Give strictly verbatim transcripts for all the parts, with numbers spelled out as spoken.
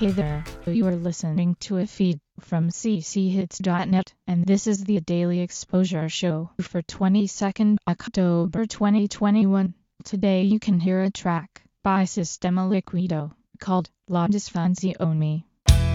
Hey there, you are listening to a feed from c c hits dot net, and this is the Daily Exposure Show for twenty-second October twenty twenty-one. Today you can hear a track by Sistema Liquido called La Disfanzione.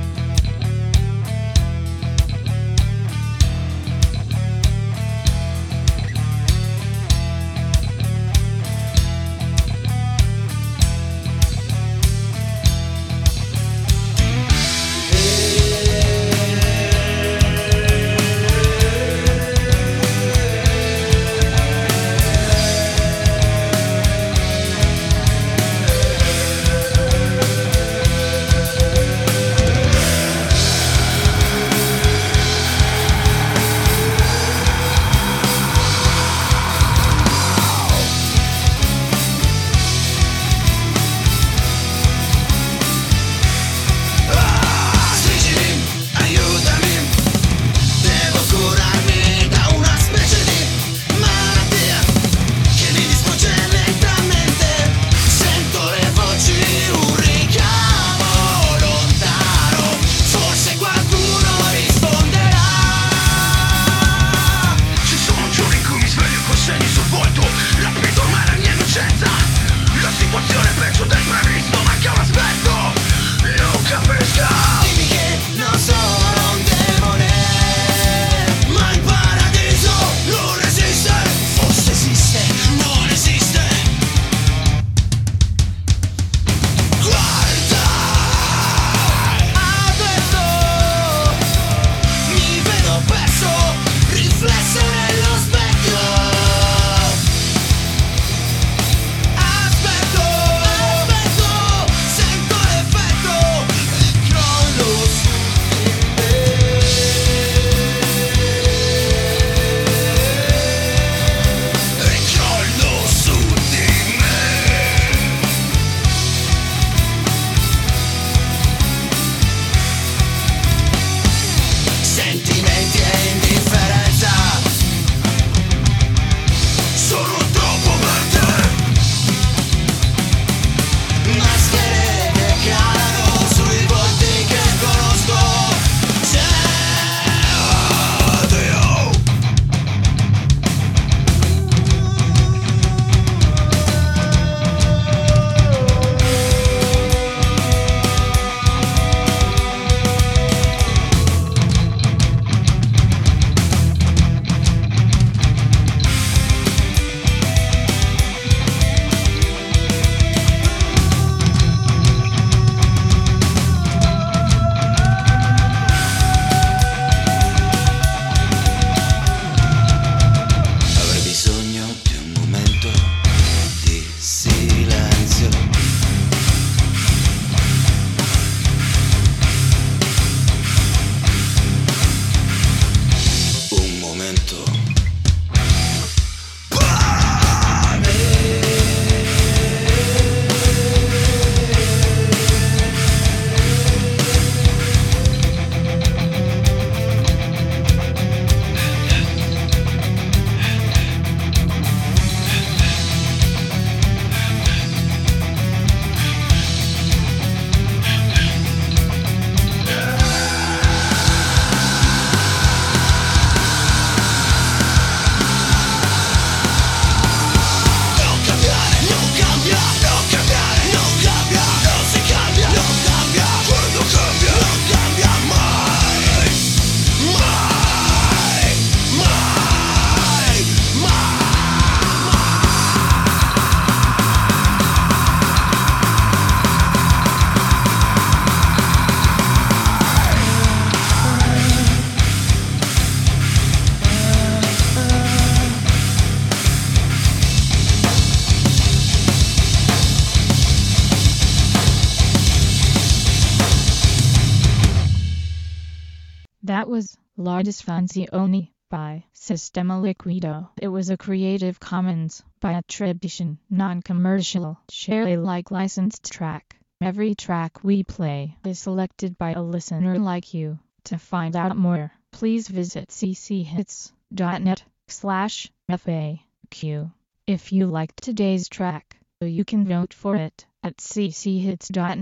That was La Disfanzione by Sistema Liquido. It was a Creative Commons by attribution, non-commercial, share-alike licensed track. Every track we play is selected by a listener like you. To find out more, please visit c c hits dot net slash F A Q. If you liked today's track, you can vote for it at c c hits dot net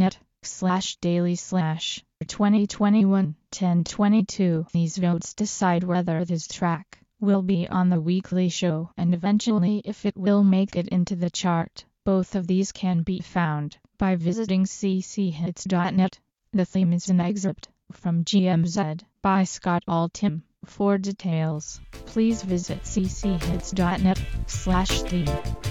slash daily slash twenty twenty-one ten twenty-two. These votes decide whether this track will be on the weekly show and eventually if it will make it into the chart. Both of these can be found by visiting c c hits dot net. The theme is an excerpt from G M Z by Scott Altham. For details, please visit c c hits dot net slash theme.